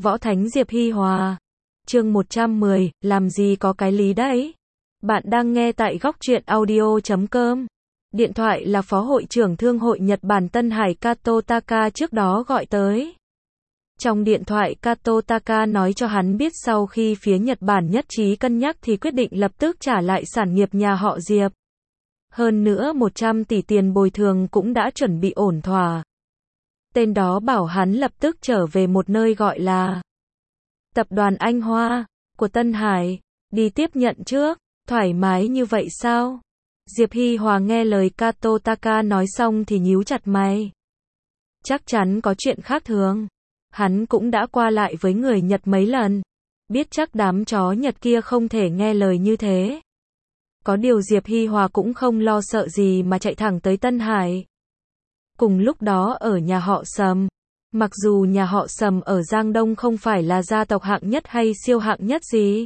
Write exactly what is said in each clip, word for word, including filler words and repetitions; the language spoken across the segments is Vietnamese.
Võ Thánh Diệp Hi Hòa. Chương một trăm mười, làm gì có cái lý đấy. Bạn đang nghe tại góc truyện audio chấm com. Điện thoại là Phó Hội trưởng Thương hội Nhật Bản Tân Hải Kato Taka trước đó gọi tới. Trong điện thoại Kato Taka nói cho hắn biết sau khi phía Nhật Bản nhất trí cân nhắc thì quyết định lập tức trả lại sản nghiệp nhà họ Diệp. Hơn nữa một trăm tỷ tiền bồi thường cũng đã chuẩn bị ổn thỏa. Tên đó bảo hắn lập tức trở về một nơi gọi là Tập đoàn Anh Hoa của Tân Hải, đi tiếp nhận trước. Thoải mái như vậy sao? Diệp Hi Hòa nghe lời Kato Taka nói xong thì nhíu chặt mày. Chắc chắn có chuyện khác thường. Hắn cũng đã qua lại với người Nhật mấy lần, biết chắc đám chó Nhật kia không thể nghe lời như thế. Có điều Diệp Hi Hòa cũng không lo sợ gì mà chạy thẳng tới Tân Hải. Cùng lúc đó ở nhà họ Sầm, mặc dù nhà họ Sầm ở Giang Đông không phải là gia tộc hạng nhất hay siêu hạng nhất gì,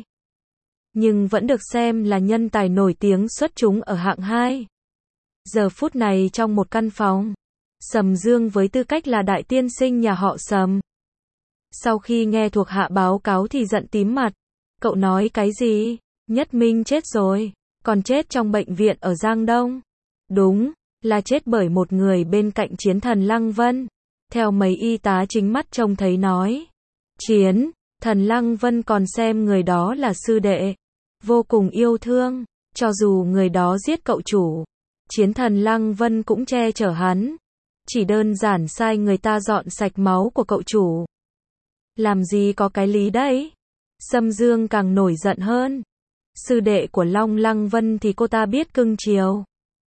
nhưng vẫn được xem là nhân tài nổi tiếng xuất chúng ở hạng hai. Giờ phút này trong một căn phòng, Sầm Dương với tư cách là đại tiên sinh nhà họ Sầm. Sau khi nghe thuộc hạ báo cáo thì giận tím mặt. Cậu nói cái gì? Nhất Minh chết rồi, còn chết trong bệnh viện ở Giang Đông. Đúng, là chết bởi một người bên cạnh chiến thần Lăng Vân. Theo mấy y tá chính mắt trông thấy nói. Chiến thần Lăng Vân còn xem người đó là sư đệ, vô cùng yêu thương. Cho dù người đó giết cậu chủ, chiến thần Lăng Vân cũng che chở hắn. Chỉ đơn giản sai người ta dọn sạch máu của cậu chủ. Làm gì có cái lý đấy? Sâm Dương càng nổi giận hơn. Sư đệ của Long Lăng Vân thì cô ta biết cưng chiều.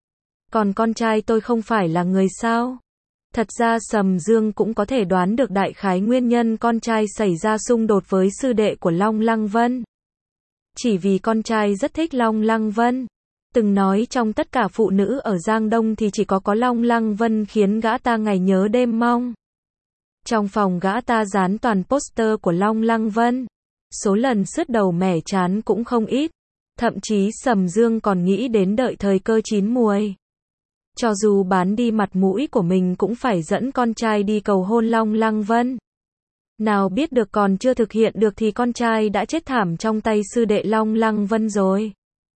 Còn con trai tôi không phải là người sao? Thật ra Sầm Dương cũng có thể đoán được đại khái nguyên nhân con trai xảy ra xung đột với sư đệ của Long Lăng Vân. Chỉ vì con trai rất thích Long Lăng Vân. Từng nói trong tất cả phụ nữ ở Giang Đông thì chỉ có có Long Lăng Vân khiến gã ta ngày nhớ đêm mong. Trong phòng gã ta dán toàn poster của Long Lăng Vân. Số lần sứt đầu mẻ chán cũng không ít. Thậm chí Sầm Dương còn nghĩ đến đợi thời cơ chín muồi. Cho dù bán đi mặt mũi của mình cũng phải dẫn con trai đi cầu hôn Long Lăng Vân. Nào biết được còn chưa thực hiện được thì con trai đã chết thảm trong tay sư đệ Long Lăng Vân rồi.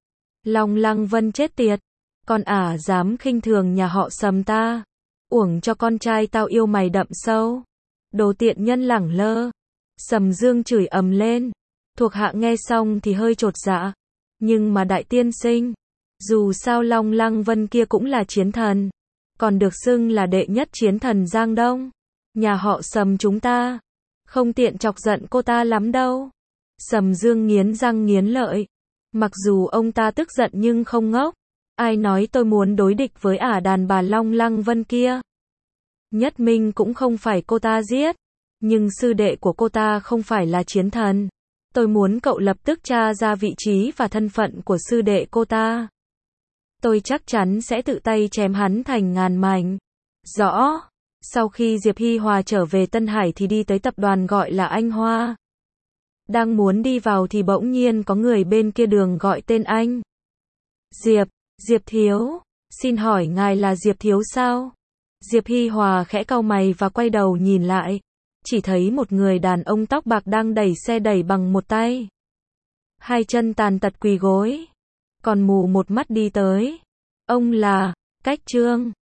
Long Lăng Vân chết tiệt. Con ả dám khinh thường nhà họ Sầm ta. Uổng cho con trai tao yêu mày đậm sâu. Đồ tiện nhân lẳng lơ. Sầm Dương chửi ầm lên. Thuộc hạ nghe xong thì hơi chột dạ. Nhưng mà đại tiên sinh, dù sao Long Lăng Vân kia cũng là chiến thần, còn được xưng là đệ nhất chiến thần Giang Đông. Nhà họ Sầm chúng ta không tiện chọc giận cô ta lắm đâu. Sầm Dương nghiến răng nghiến lợi. Mặc dù ông ta tức giận nhưng không ngốc. Ai nói tôi muốn đối địch với ả đàn bà Long Lăng Vân kia? Nhất Minh cũng không phải cô ta giết, nhưng sư đệ của cô ta không phải là chiến thần. Tôi muốn cậu lập tức tra ra vị trí và thân phận của sư đệ cô ta. Tôi chắc chắn sẽ tự tay chém hắn thành ngàn mảnh. Rõ. Sau khi Diệp Hi Hòa trở về Tân Hải thì đi tới tập đoàn gọi là Anh Hoa. Đang muốn đi vào thì bỗng nhiên có người bên kia đường gọi tên anh. Diệp, Diệp Thiếu, xin hỏi ngài là Diệp Thiếu sao? Diệp Hi Hòa khẽ cau mày và quay đầu nhìn lại. Chỉ thấy một người đàn ông tóc bạc đang đẩy xe đẩy bằng một tay. Hai chân tàn tật quỳ gối. Còn mù một mắt đi tới. Ông là Cách Trương.